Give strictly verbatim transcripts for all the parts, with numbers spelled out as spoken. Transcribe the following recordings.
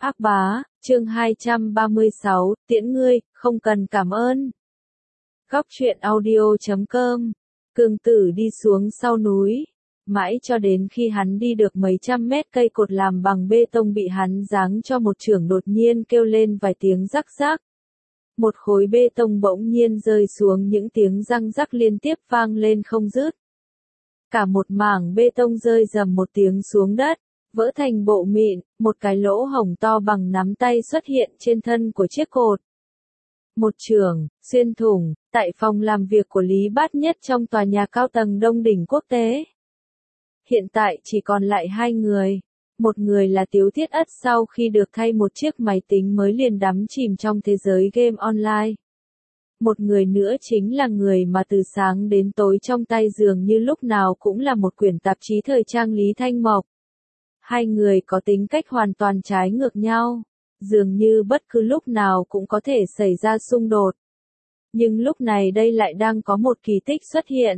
Ác bá, chương hai trăm ba mươi sáu, tiễn ngươi, không cần cảm ơn. Góc truyện audio chấm com. Cương Tử đi xuống sau núi, mãi cho đến khi hắn đi được mấy trăm mét cây cột làm bằng bê tông bị hắn giáng cho một chưởng đột nhiên kêu lên vài tiếng rắc rắc. Một khối bê tông bỗng nhiên rơi xuống, những tiếng răng rắc liên tiếp vang lên không dứt. Cả một mảng bê tông rơi rầm một tiếng xuống đất, vỡ thành bộ mịn, một cái lỗ hổng to bằng nắm tay xuất hiện trên thân của chiếc cột. Một chưởng, xuyên thủng, tại phòng làm việc của Lý Bát Nhất trong tòa nhà cao tầng Đông Đỉnh Quốc tế. Hiện tại chỉ còn lại hai người. Một người là Tiếu Thiết Ất sau khi được thay một chiếc máy tính mới liền đắm chìm trong thế giới game online. Một người nữa chính là người mà từ sáng đến tối trong tay dường như lúc nào cũng là một quyển tạp chí thời trang Lý Thanh Mộc. Hai người có tính cách hoàn toàn trái ngược nhau, dường như bất cứ lúc nào cũng có thể xảy ra xung đột. Nhưng lúc này đây lại đang có một kỳ tích xuất hiện.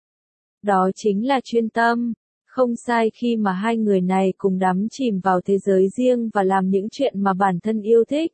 Đó chính là chuyên tâm. Không sai khi mà hai người này cùng đắm chìm vào thế giới riêng và làm những chuyện mà bản thân yêu thích.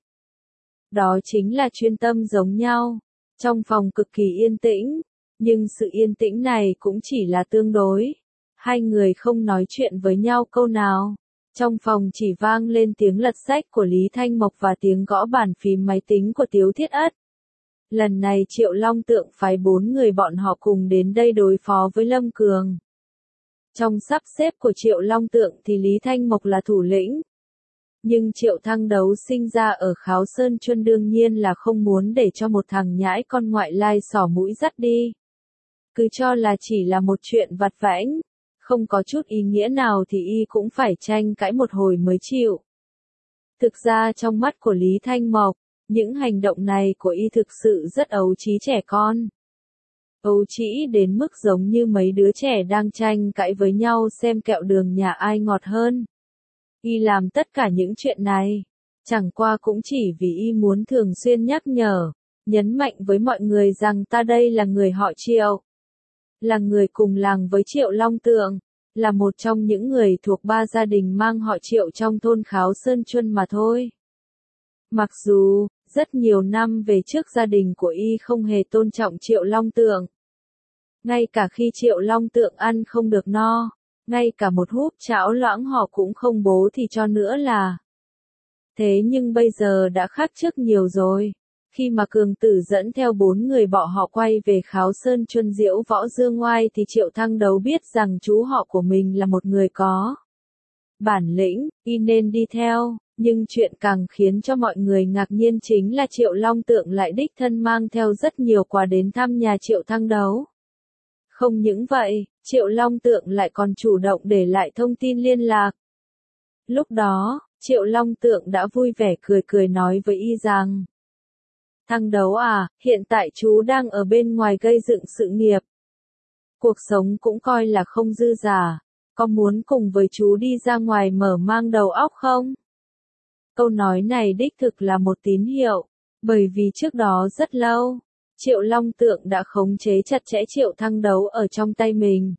Đó chính là chuyên tâm giống nhau. Trong phòng cực kỳ yên tĩnh, nhưng sự yên tĩnh này cũng chỉ là tương đối. Hai người không nói chuyện với nhau câu nào. Trong phòng chỉ vang lên tiếng lật sách của Lý Thanh Mộc và tiếng gõ bàn phím máy tính của Tiếu Thiết Ất. Lần này Triệu Long Tượng phái bốn người bọn họ cùng đến đây đối phó với Lâm Cường. Trong sắp xếp của Triệu Long Tượng thì Lý Thanh Mộc là thủ lĩnh. Nhưng Triệu Thăng Đấu sinh ra ở Kháo Sơn Chuân đương nhiên là không muốn để cho một thằng nhãi con ngoại lai xỏ mũi dắt đi. Cứ cho là chỉ là một chuyện vặt vãnh, không có chút ý nghĩa nào thì y cũng phải tranh cãi một hồi mới chịu. Thực ra trong mắt của Lý Thanh Mộc, những hành động này của y thực sự rất ấu trí trẻ con. Ấu trĩ đến mức giống như mấy đứa trẻ đang tranh cãi với nhau xem kẹo đường nhà ai ngọt hơn. Y làm tất cả những chuyện này, chẳng qua cũng chỉ vì y muốn thường xuyên nhắc nhở, nhấn mạnh với mọi người rằng ta đây là người họ Triệu. Là người cùng làng với Triệu Long Tượng, là một trong những người thuộc ba gia đình mang họ Triệu trong thôn Kháo Sơn Chuân mà thôi. Mặc dù, rất nhiều năm về trước gia đình của y không hề tôn trọng Triệu Long Tượng. Ngay cả khi Triệu Long Tượng ăn không được no, ngay cả một húp cháo loãng họ cũng không bố thì cho nữa là. Thế nhưng bây giờ đã khác trước nhiều rồi. Khi mà Cường Tử dẫn theo bốn người bọn họ quay về Kháo Sơn Chuân diễu võ dương ngoai thì Triệu Thăng Đấu biết rằng chú họ của mình là một người có bản lĩnh, y nên đi theo. Nhưng chuyện càng khiến cho mọi người ngạc nhiên chính là Triệu Long Tượng lại đích thân mang theo rất nhiều quà đến thăm nhà Triệu Thăng Đấu. Không những vậy, Triệu Long Tượng lại còn chủ động để lại thông tin liên lạc. Lúc đó, Triệu Long Tượng đã vui vẻ cười cười nói với y rằng: Thăng Đấu à, hiện tại chú đang ở bên ngoài gây dựng sự nghiệp. Cuộc sống cũng coi là không dư giả, có muốn cùng với chú đi ra ngoài mở mang đầu óc không? Câu nói này đích thực là một tín hiệu, bởi vì trước đó rất lâu, Triệu Long Tượng đã khống chế chặt chẽ Triệu Thăng Đấu ở trong tay mình.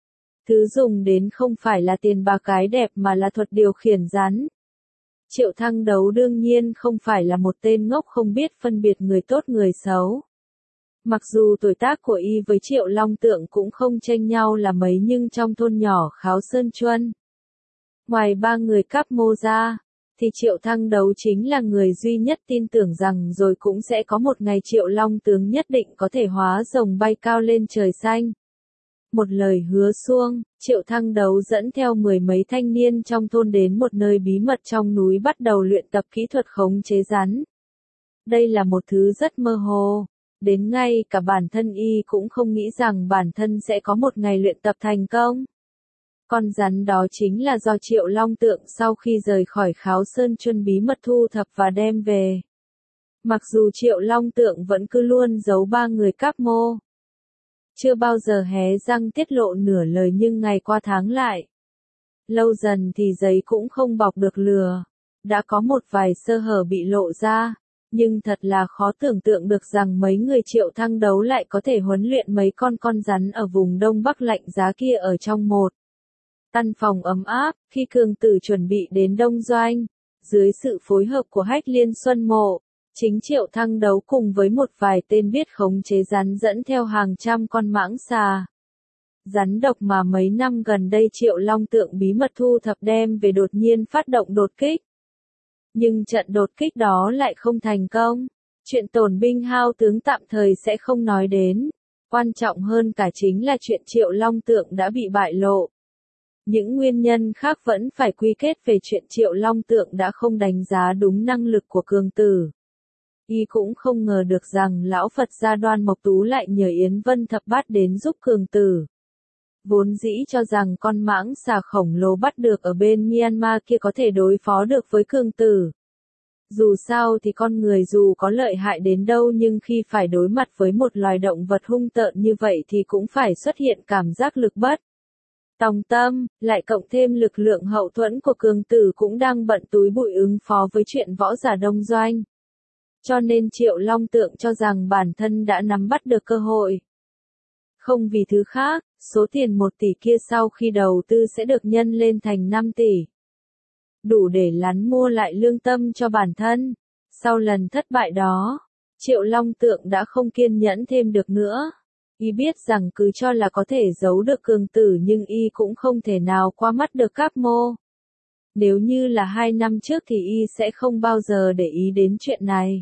Thứ dùng đến không phải là tiền bạc cái đẹp mà là thuật điều khiển rắn. Triệu Thăng Đấu đương nhiên không phải là một tên ngốc không biết phân biệt người tốt người xấu. Mặc dù tuổi tác của y với Triệu Long Tượng cũng không chênh nhau là mấy nhưng trong thôn nhỏ Kháo Sơn Chuân, ngoài ba người cáp mô ra, thì Triệu Thăng Đấu chính là người duy nhất tin tưởng rằng rồi cũng sẽ có một ngày Triệu Long Tướng nhất định có thể hóa rồng bay cao lên trời xanh. Một lời hứa suông, Triệu Thăng Đấu dẫn theo mười mấy thanh niên trong thôn đến một nơi bí mật trong núi bắt đầu luyện tập kỹ thuật khống chế rắn. Đây là một thứ rất mơ hồ, đến ngay cả bản thân y cũng không nghĩ rằng bản thân sẽ có một ngày luyện tập thành công. Con rắn đó chính là do Triệu Long Tượng sau khi rời khỏi Kháo Sơn Chuân bí mật thu thập và đem về. Mặc dù Triệu Long Tượng vẫn cứ luôn giấu ba người cáp mô, chưa bao giờ hé răng tiết lộ nửa lời nhưng ngày qua tháng lại. Lâu dần thì giấy cũng không bọc được lửa. Đã có một vài sơ hở bị lộ ra, nhưng thật là khó tưởng tượng được rằng mấy người Triệu Thăng Đấu lại có thể huấn luyện mấy con con rắn ở vùng Đông Bắc lạnh giá kia ở trong một căn phòng ấm áp. Khi Cường Tử chuẩn bị đến Đông Doanh, dưới sự phối hợp của Hách Liên Xuân Mộ, chính Triệu Thăng đấu cùng với một vài tên biết khống chế rắn dẫn theo hàng trăm con mãng xà. Rắn độc mà mấy năm gần đây Triệu Long Tượng bí mật thu thập đem về đột nhiên phát động đột kích. Nhưng trận đột kích đó lại không thành công. Chuyện tổn binh hao tướng tạm thời sẽ không nói đến. Quan trọng hơn cả chính là chuyện Triệu Long Tượng đã bị bại lộ. Những nguyên nhân khác vẫn phải quy kết về chuyện Triệu Long Tượng đã không đánh giá đúng năng lực của Cường Tử. Y cũng không ngờ được rằng lão Phật gia Đoan Mộc Tú lại nhờ Yến Vân Thập Bát đến giúp Cường Tử. Vốn dĩ cho rằng con mãng xà khổng lồ bắt được ở bên Myanmar kia có thể đối phó được với Cường Tử. Dù sao thì con người dù có lợi hại đến đâu nhưng khi phải đối mặt với một loài động vật hung tợn như vậy thì cũng phải xuất hiện cảm giác lực bất tòng tâm, lại cộng thêm lực lượng hậu thuẫn của Cường Tử cũng đang bận túi bụi ứng phó với chuyện võ giả đông doanh. Cho nên Triệu Long Tượng cho rằng bản thân đã nắm bắt được cơ hội. Không vì thứ khác, số tiền một tỷ kia sau khi đầu tư sẽ được nhân lên thành năm tỷ. Đủ để lắn mua lại lương tâm cho bản thân. Sau lần thất bại đó, Triệu Long Tượng đã không kiên nhẫn thêm được nữa. Y biết rằng cứ cho là có thể giấu được Cường Tử nhưng Y cũng không thể nào qua mắt được Cáp Mô. Nếu như là hai năm trước thì Y sẽ không bao giờ để ý đến chuyện này.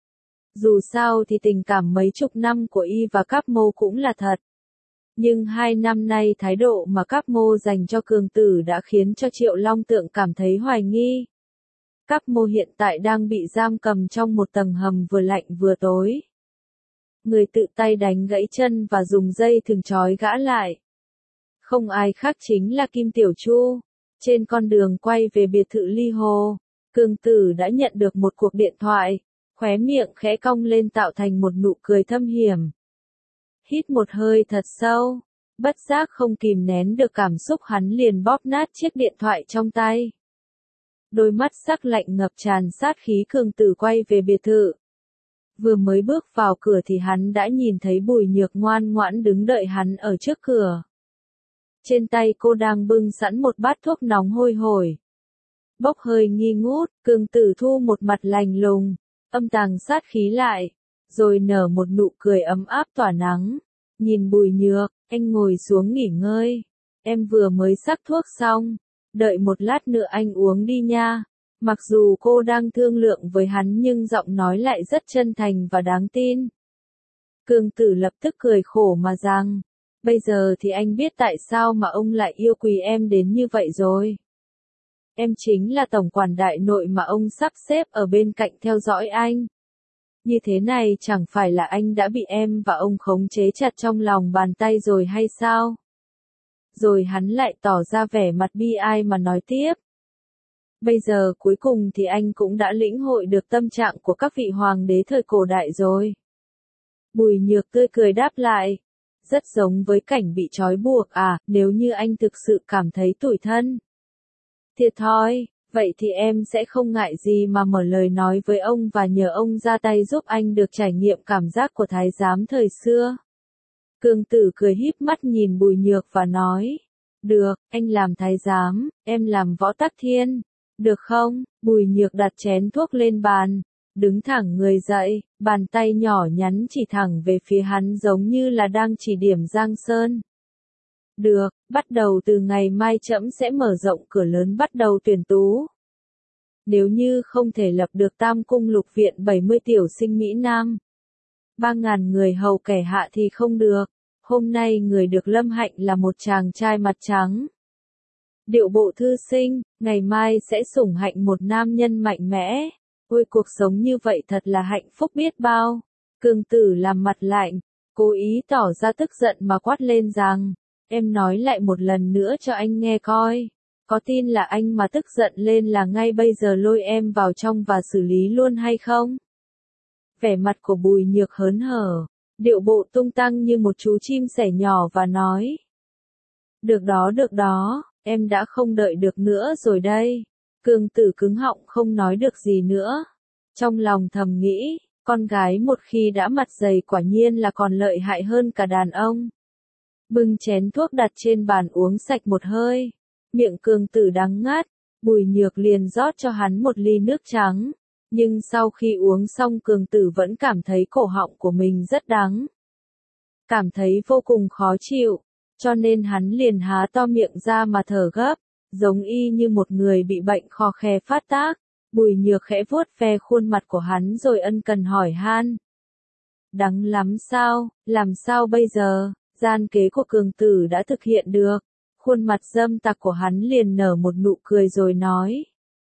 Dù sao thì tình cảm mấy chục năm của Y và Cáp Mô cũng là thật. Nhưng hai năm nay thái độ mà Cáp Mô dành cho Cường Tử đã khiến cho Triệu Long Tượng cảm thấy hoài nghi. Cáp Mô hiện tại đang bị giam cầm trong một tầng hầm vừa lạnh vừa tối. Người tự tay đánh gãy chân và dùng dây thừng trói gã lại. Không ai khác chính là Kim Tiểu Chu. Trên con đường quay về biệt thự Ly Hồ, Cường Tử đã nhận được một cuộc điện thoại, khóe miệng khẽ cong lên tạo thành một nụ cười thâm hiểm. Hít một hơi thật sâu, bất giác không kìm nén được cảm xúc hắn liền bóp nát chiếc điện thoại trong tay. Đôi mắt sắc lạnh ngập tràn sát khí Cường Tử quay về biệt thự. Vừa mới bước vào cửa thì hắn đã nhìn thấy Bùi Nhược ngoan ngoãn đứng đợi hắn ở trước cửa. Trên tay cô đang bưng sẵn một bát thuốc nóng hôi hổi. Bốc hơi nghi ngút, Cường Tử thu một mặt lạnh lùng, âm tàng sát khí lại, rồi nở một nụ cười ấm áp tỏa nắng. Nhìn Bùi Nhược, anh ngồi xuống nghỉ ngơi. Em vừa mới sắc thuốc xong, đợi một lát nữa anh uống đi nha. Mặc dù cô đang thương lượng với hắn nhưng giọng nói lại rất chân thành và đáng tin. Cường Tử lập tức cười khổ mà rằng, bây giờ thì anh biết tại sao mà ông lại yêu quý em đến như vậy rồi. Em chính là tổng quản đại nội mà ông sắp xếp ở bên cạnh theo dõi anh. Như thế này chẳng phải là anh đã bị em và ông khống chế chặt trong lòng bàn tay rồi hay sao? Rồi hắn lại tỏ ra vẻ mặt bi ai mà nói tiếp. Bây giờ cuối cùng thì anh cũng đã lĩnh hội được tâm trạng của các vị hoàng đế thời cổ đại rồi. Bùi Nhược tươi cười đáp lại. Rất giống với cảnh bị trói buộc à, nếu như anh thực sự cảm thấy tủi thân. Thiệt thòi, vậy thì em sẽ không ngại gì mà mở lời nói với ông và nhờ ông ra tay giúp anh được trải nghiệm cảm giác của thái giám thời xưa. Cường Tử cười híp mắt nhìn Bùi Nhược và nói. Được, anh làm thái giám, em làm võ tắc thiên. Được không? Bùi Nhược đặt chén thuốc lên bàn, đứng thẳng người dậy, bàn tay nhỏ nhắn chỉ thẳng về phía hắn giống như là đang chỉ điểm Giang Sơn. Được, bắt đầu từ ngày mai trẫm sẽ mở rộng cửa lớn bắt đầu tuyển tú. Nếu như không thể lập được Tam Cung Lục Viện bảy mươi tiểu sinh Mỹ Nam, ba ngàn người hầu kẻ hạ thì không được. Hôm nay người được lâm hạnh là một chàng trai mặt trắng. Điệu bộ thư sinh, ngày mai sẽ sủng hạnh một nam nhân mạnh mẽ. Ôi cuộc sống như vậy thật là hạnh phúc biết bao. Cường Tử làm mặt lạnh, cố ý tỏ ra tức giận mà quát lên rằng, em nói lại một lần nữa cho anh nghe coi. Có tin là anh mà tức giận lên là ngay bây giờ lôi em vào trong và xử lý luôn hay không? Vẻ mặt của Bùi Nhược hớn hở, điệu bộ tung tăng như một chú chim sẻ nhỏ và nói. Được đó được đó. Em đã không đợi được nữa rồi đây. Cường Tử cứng họng không nói được gì nữa. Trong lòng thầm nghĩ, con gái một khi đã mặt dày quả nhiên là còn lợi hại hơn cả đàn ông. Bưng chén thuốc đặt trên bàn uống sạch một hơi. Miệng Cường Tử đắng ngắt, Bùi Nhược liền rót cho hắn một ly nước trắng, nhưng sau khi uống xong Cường Tử vẫn cảm thấy cổ họng của mình rất đắng. Cảm thấy vô cùng khó chịu, cho nên hắn liền há to miệng ra mà thở gấp, giống y như một người bị bệnh khò khè phát tác. Bùi Nhược khẽ vuốt ve khuôn mặt của hắn rồi ân cần hỏi han. Đắng lắm sao, làm sao bây giờ, gian kế của Cường Tử đã thực hiện được. Khuôn mặt dâm tặc của hắn liền nở một nụ cười rồi nói.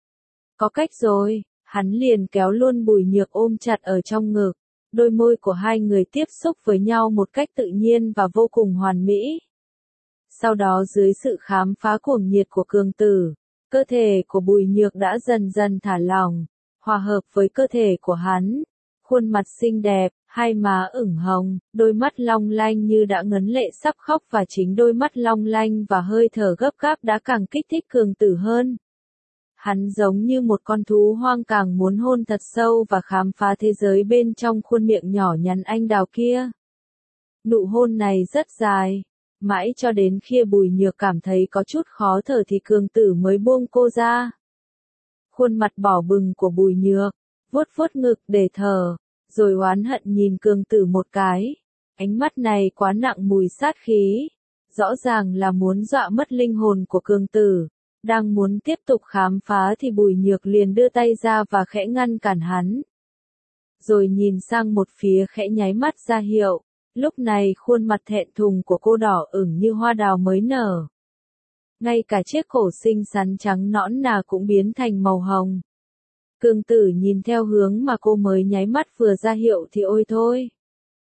Có cách rồi, hắn liền kéo luôn Bùi Nhược ôm chặt ở trong ngực. Đôi môi của hai người tiếp xúc với nhau một cách tự nhiên và vô cùng hoàn mỹ. Sau đó dưới sự khám phá cuồng nhiệt của Cường Tử, cơ thể của Bùi Nhược đã dần dần thả lỏng, hòa hợp với cơ thể của hắn. Khuôn mặt xinh đẹp, hai má ửng hồng, đôi mắt long lanh như đã ngấn lệ sắp khóc và chính đôi mắt long lanh và hơi thở gấp gáp đã càng kích thích Cường Tử hơn. Hắn giống như một con thú hoang càng muốn hôn thật sâu và khám phá thế giới bên trong khuôn miệng nhỏ nhắn anh đào kia. Nụ hôn này rất dài, mãi cho đến khi Bùi Nhược cảm thấy có chút khó thở thì Cường Tử mới buông cô ra. Khuôn mặt đỏ bừng của Bùi Nhược, vuốt vuốt ngực để thở, rồi oán hận nhìn Cường Tử một cái. Ánh mắt này quá nặng mùi sát khí, rõ ràng là muốn dọa mất linh hồn của Cường Tử. Đang muốn tiếp tục khám phá thì Bùi Nhược liền đưa tay ra và khẽ ngăn cản hắn. Rồi nhìn sang một phía khẽ nháy mắt ra hiệu, lúc này khuôn mặt thẹn thùng của cô đỏ ửng như hoa đào mới nở. Ngay cả chiếc cổ xinh xắn trắng nõn nà cũng biến thành màu hồng. Cường Tử nhìn theo hướng mà cô mới nháy mắt vừa ra hiệu thì ôi thôi.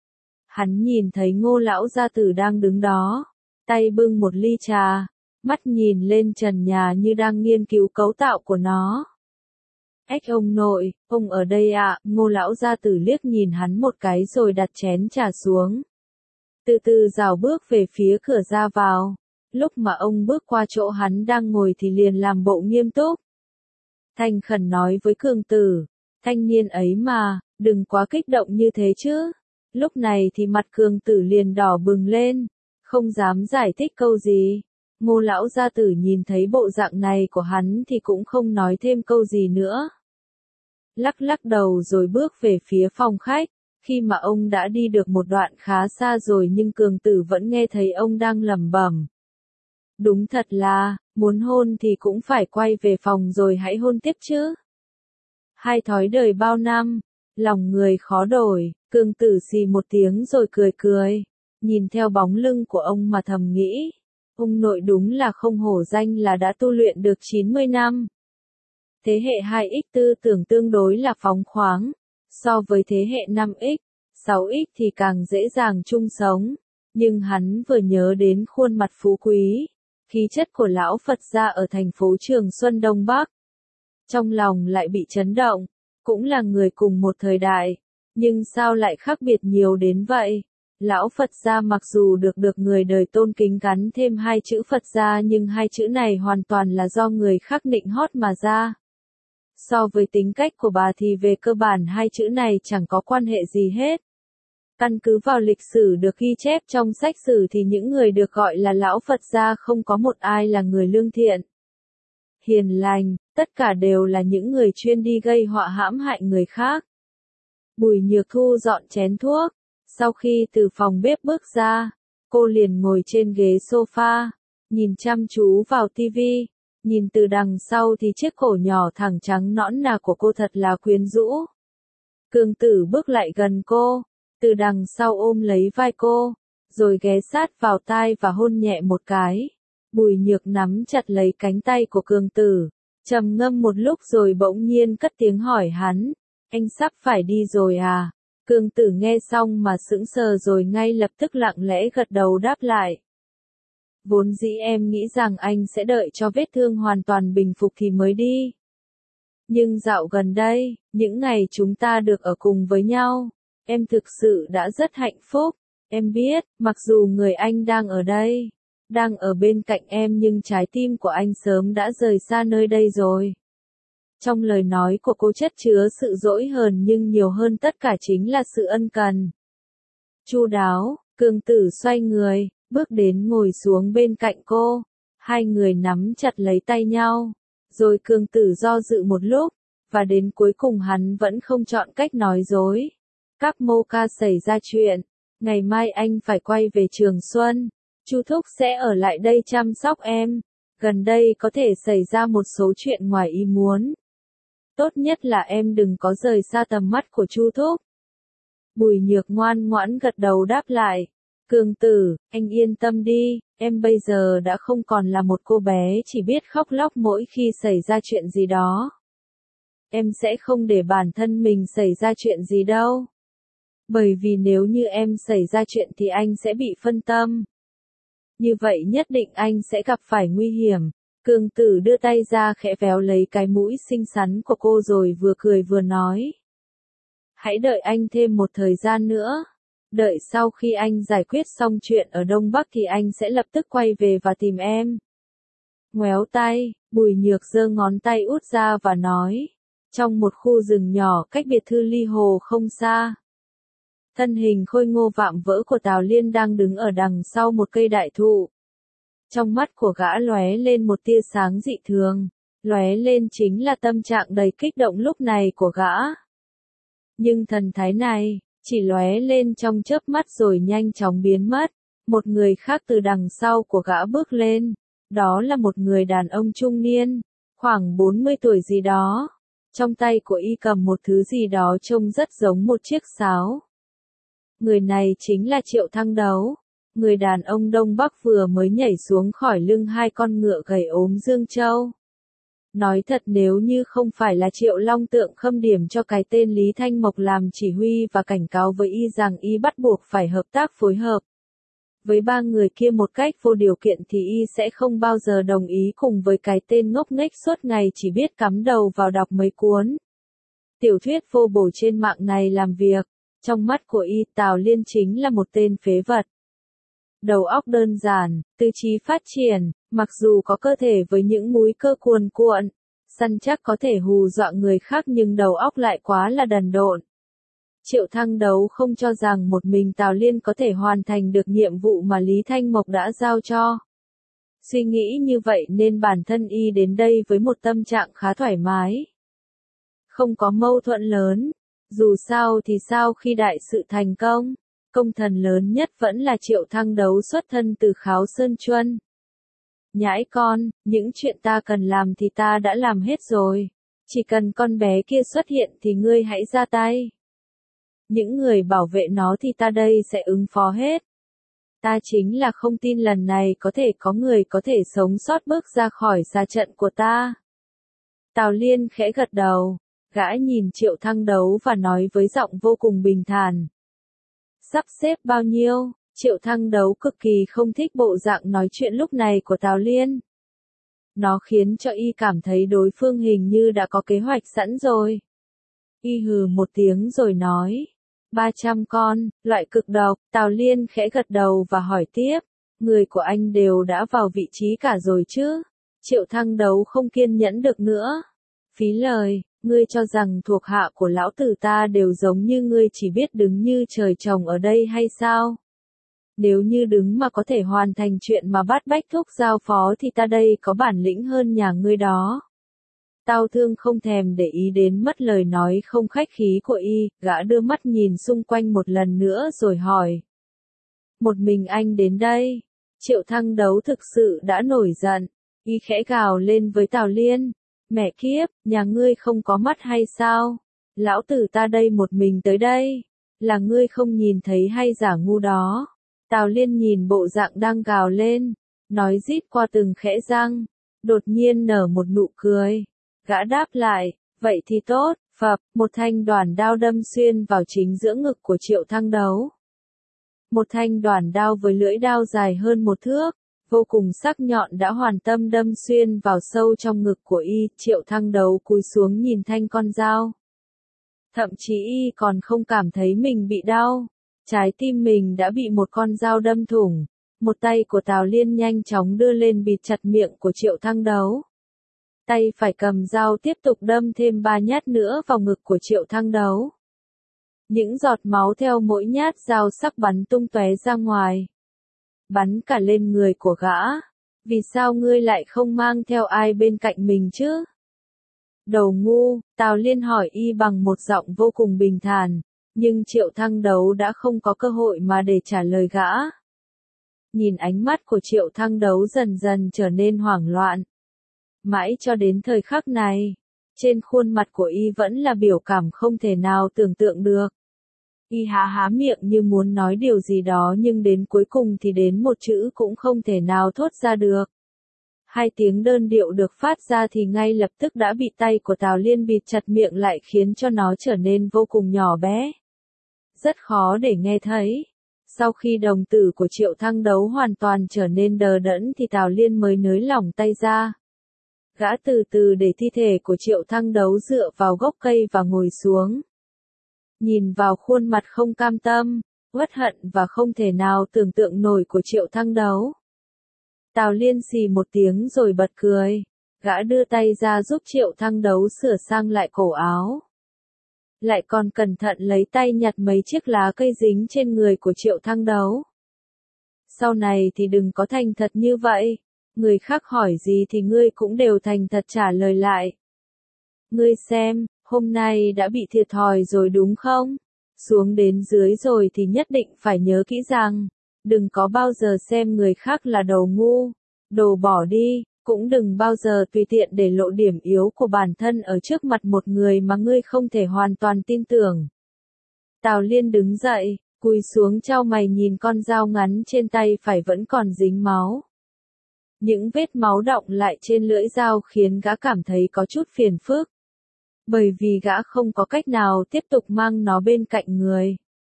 Hắn nhìn thấy Ngô lão gia tử đang đứng đó, tay bưng một ly trà. Mắt nhìn lên trần nhà như đang nghiên cứu cấu tạo của nó. Ếch ông nội, ông ở đây ạ, à? Ngô lão gia tử liếc nhìn hắn một cái rồi đặt chén trà xuống. Từ từ rảo bước về phía cửa ra vào. Lúc mà ông bước qua chỗ hắn đang ngồi thì liền làm bộ nghiêm túc. Thành khẩn nói với Cường Tử, thanh niên ấy mà, đừng quá kích động như thế chứ. Lúc này thì mặt Cường Tử liền đỏ bừng lên, không dám giải thích câu gì. Ngô lão gia tử nhìn thấy bộ dạng này của hắn thì cũng không nói thêm câu gì nữa. Lắc lắc đầu rồi bước về phía phòng khách, khi mà ông đã đi được một đoạn khá xa rồi nhưng Cường Tử vẫn nghe thấy ông đang lẩm bẩm. Đúng thật là, muốn hôn thì cũng phải quay về phòng rồi hãy hôn tiếp chứ. Hai thói đời bao năm, lòng người khó đổi, Cường Tử xì một tiếng rồi cười cười, nhìn theo bóng lưng của ông mà thầm nghĩ. Ông nội đúng là không hổ danh là đã tu luyện được chín mươi năm. Thế hệ hai x tư tưởng tương đối là phóng khoáng, so với thế hệ năm x, sáu x thì càng dễ dàng chung sống. Nhưng hắn vừa nhớ đến khuôn mặt phú quý, khí chất của lão Phật gia ở thành phố Trường Xuân Đông Bắc. Trong lòng lại bị chấn động, cũng là người cùng một thời đại, nhưng sao lại khác biệt nhiều đến vậy? Lão Phật gia mặc dù được được người đời tôn kính gắn thêm hai chữ Phật gia nhưng hai chữ này hoàn toàn là do người khác nịnh hót mà ra. So với tính cách của bà thì về cơ bản hai chữ này chẳng có quan hệ gì hết. Căn cứ vào lịch sử được ghi chép trong sách sử thì những người được gọi là lão Phật gia không có một ai là người lương thiện, hiền lành, tất cả đều là những người chuyên đi gây họa hãm hại người khác. Bùi Nhược thu dọn chén thuốc. Sau khi từ phòng bếp bước ra, cô liền ngồi trên ghế sofa, nhìn chăm chú vào tivi, nhìn từ đằng sau thì chiếc cổ nhỏ thẳng trắng nõn nà của cô thật là quyến rũ. Cường Tử bước lại gần cô, từ đằng sau ôm lấy vai cô, rồi ghé sát vào tai và hôn nhẹ một cái. Bùi Nhược nắm chặt lấy cánh tay của Cường Tử, trầm ngâm một lúc rồi bỗng nhiên cất tiếng hỏi hắn, anh sắp phải đi rồi à? Cường Tử nghe xong mà sững sờ rồi ngay lập tức lặng lẽ gật đầu đáp lại. Vốn dĩ em nghĩ rằng anh sẽ đợi cho vết thương hoàn toàn bình phục thì mới đi. Nhưng dạo gần đây, những ngày chúng ta được ở cùng với nhau, em thực sự đã rất hạnh phúc. Em biết, mặc dù người anh đang ở đây, đang ở bên cạnh em nhưng trái tim của anh sớm đã rời xa nơi đây rồi. Trong lời nói của cô chất chứa sự dỗi hờn nhưng nhiều hơn tất cả chính là sự ân cần. Chu đáo, Cường Tử xoay người, bước đến ngồi xuống bên cạnh cô. Hai người nắm chặt lấy tay nhau. Rồi Cương Tử do dự một lúc, và đến cuối cùng hắn vẫn không chọn cách nói dối. Các mô ca xảy ra chuyện, ngày mai anh phải quay về Trường Xuân, Chu Thúc sẽ ở lại đây chăm sóc em, gần đây có thể xảy ra một số chuyện ngoài ý muốn. Tốt nhất là em đừng có rời xa tầm mắt của Chu Thúc. Bùi Nhược ngoan ngoãn gật đầu đáp lại. Cương Tử, anh yên tâm đi, em bây giờ đã không còn là một cô bé chỉ biết khóc lóc mỗi khi xảy ra chuyện gì đó. Em sẽ không để bản thân mình xảy ra chuyện gì đâu. Bởi vì nếu như em xảy ra chuyện thì anh sẽ bị phân tâm. Như vậy nhất định anh sẽ gặp phải nguy hiểm. Cương Tử đưa tay ra khẽ véo lấy cái mũi xinh xắn của cô rồi vừa cười vừa nói. Hãy đợi anh thêm một thời gian nữa. Đợi sau khi anh giải quyết xong chuyện ở Đông Bắc thì anh sẽ lập tức quay về và tìm em. Ngoéo tay, Bùi Nhược giơ ngón tay út ra và nói. Trong một khu rừng nhỏ cách biệt thự Ly Hồ không xa. Thân hình khôi ngô vạm vỡ của Tào Liên đang đứng ở đằng sau một cây đại thụ. Trong mắt của gã lóe lên một tia sáng dị thường, lóe lên chính là tâm trạng đầy kích động lúc này của gã. Nhưng thần thái này, chỉ lóe lên trong chớp mắt rồi nhanh chóng biến mất. Một người khác từ đằng sau của gã bước lên, đó là một người đàn ông trung niên, khoảng bốn mươi tuổi gì đó. Trong tay của y cầm một thứ gì đó trông rất giống một chiếc sáo. Người này chính là Triệu Thăng Đấu. Người đàn ông Đông Bắc vừa mới nhảy xuống khỏi lưng hai con ngựa gầy ốm Dương Châu. Nói thật nếu như không phải là Triệu Long Tượng khâm điểm cho cái tên Lý Thanh Mộc làm chỉ huy và cảnh cáo với y rằng y bắt buộc phải hợp tác phối hợp với ba người kia một cách vô điều kiện thì y sẽ không bao giờ đồng ý cùng với cái tên ngốc nghếch suốt ngày chỉ biết cắm đầu vào đọc mấy cuốn tiểu thuyết vô bổ trên mạng này làm việc. Trong mắt của y, Tào Liên chính là một tên phế vật. Đầu óc đơn giản, tư trí phát triển, mặc dù có cơ thể với những múi cơ cuồn cuộn, săn chắc có thể hù dọa người khác nhưng đầu óc lại quá là đần độn. Triệu Thăng Đấu không cho rằng một mình Tào Liên có thể hoàn thành được nhiệm vụ mà Lý Thanh Mộc đã giao cho. Suy nghĩ như vậy nên bản thân y đến đây với một tâm trạng khá thoải mái. Không có mâu thuẫn lớn. Dù sao thì sao khi đại sự thành công, công thần lớn nhất vẫn là Triệu Thăng Đấu xuất thân từ Kháo Sơn Chuân. Nhãi con, những chuyện ta cần làm thì ta đã làm hết rồi. Chỉ cần con bé kia xuất hiện thì ngươi hãy ra tay. Những người bảo vệ nó thì ta đây sẽ ứng phó hết. Ta chính là không tin lần này có thể có người có thể sống sót bước ra khỏi xa trận của ta. Tào Liên khẽ gật đầu. Gã nhìn Triệu Thăng Đấu và nói với giọng vô cùng bình thản. Sắp xếp bao nhiêu? Triệu Thăng Đấu cực kỳ không thích bộ dạng nói chuyện lúc này của Tào Liên. Nó khiến cho y cảm thấy đối phương hình như đã có kế hoạch sẵn rồi. Y hừ một tiếng rồi nói. ba trăm con, loại cực độc. Tào Liên khẽ gật đầu và hỏi tiếp. Người của anh đều đã vào vị trí cả rồi chứ? Triệu Thăng Đấu không kiên nhẫn được nữa. Phí lời. Ngươi cho rằng thuộc hạ của lão tử ta đều giống như ngươi chỉ biết đứng như trời trồng ở đây hay sao? Nếu như đứng mà có thể hoàn thành chuyện mà bắt bách thúc giao phó thì ta đây có bản lĩnh hơn nhà ngươi đó. Tao Thương không thèm để ý đến mất lời nói không khách khí của y, gã đưa mắt nhìn xung quanh một lần nữa rồi hỏi. Một mình anh đến đây. Triệu Thăng Đấu thực sự đã nổi giận, y khẽ gào lên với Tào Liên. Mẹ kiếp, nhà ngươi không có mắt hay sao? Lão tử ta đây một mình tới đây. Là ngươi không nhìn thấy hay giả ngu đó? Tào Liên nhìn bộ dạng đang gào lên, nói rít qua từng khẽ răng, đột nhiên nở một nụ cười. Gã đáp lại, vậy thì tốt, phập, một thanh đoản đao đâm xuyên vào chính giữa ngực của Triệu Thăng Đấu. Một thanh đoản đao với lưỡi đao dài hơn một thước, vô cùng sắc nhọn đã hoàn tâm đâm xuyên vào sâu trong ngực của y. Triệu Thăng Đấu cúi xuống nhìn thanh con dao. Thậm chí y còn không cảm thấy mình bị đau. Trái tim mình đã bị một con dao đâm thủng. Một tay của Tào Liên nhanh chóng đưa lên bịt chặt miệng của Triệu Thăng Đấu. Tay phải cầm dao tiếp tục đâm thêm ba nhát nữa vào ngực của Triệu Thăng Đấu. Những giọt máu theo mỗi nhát dao sắc bắn tung tóe ra ngoài. Bắn cả lên người của gã. Vì sao ngươi lại không mang theo ai bên cạnh mình chứ? Đầu ngu, Tào Liên hỏi y bằng một giọng vô cùng bình thản, nhưng Triệu Thăng Đấu đã không có cơ hội mà để trả lời gã. Nhìn ánh mắt của Triệu Thăng Đấu dần dần trở nên hoảng loạn. Mãi cho đến thời khắc này, trên khuôn mặt của y vẫn là biểu cảm không thể nào tưởng tượng được. Y há há miệng như muốn nói điều gì đó nhưng đến cuối cùng thì đến một chữ cũng không thể nào thốt ra được. Hai tiếng đơn điệu được phát ra thì ngay lập tức đã bị tay của Tào Liên bịt chặt miệng lại khiến cho nó trở nên vô cùng nhỏ bé. Rất khó để nghe thấy. Sau khi đồng tử của Triệu Thăng Đấu hoàn toàn trở nên đờ đẫn thì Tào Liên mới nới lỏng tay ra. Gã từ từ để thi thể của Triệu Thăng Đấu dựa vào gốc cây và ngồi xuống. Nhìn vào khuôn mặt không cam tâm, uất hận và không thể nào tưởng tượng nổi của Triệu Thăng Đấu. Tào Liên xì một tiếng rồi bật cười. Gã đưa tay ra giúp Triệu Thăng Đấu sửa sang lại cổ áo. Lại còn cẩn thận lấy tay nhặt mấy chiếc lá cây dính trên người của Triệu Thăng Đấu. Sau này thì đừng có thành thật như vậy. Người khác hỏi gì thì ngươi cũng đều thành thật trả lời lại. Ngươi xem, hôm nay đã bị thiệt thòi rồi đúng không? Xuống đến dưới rồi thì nhất định phải nhớ kỹ rằng, đừng có bao giờ xem người khác là đầu ngu, đồ bỏ đi, cũng đừng bao giờ tùy tiện để lộ điểm yếu của bản thân ở trước mặt một người mà ngươi không thể hoàn toàn tin tưởng. Tào Liên đứng dậy, cúi xuống chau mày nhìn con dao ngắn trên tay phải vẫn còn dính máu. Những vết máu đọng lại trên lưỡi dao khiến gã cảm thấy có chút phiền phức. Bởi vì gã không có cách nào tiếp tục mang nó bên cạnh người.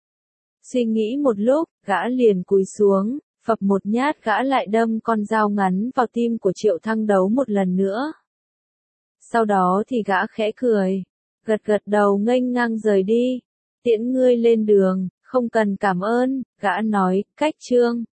Suy nghĩ một lúc, gã liền cúi xuống, phập một nhát gã lại đâm con dao ngắn vào tim của Triệu Thăng Đấu một lần nữa. Sau đó thì gã khẽ cười, gật gật đầu nghênh ngang rời đi. Tiễn ngươi lên đường, không cần cảm ơn, gã nói, cách chương.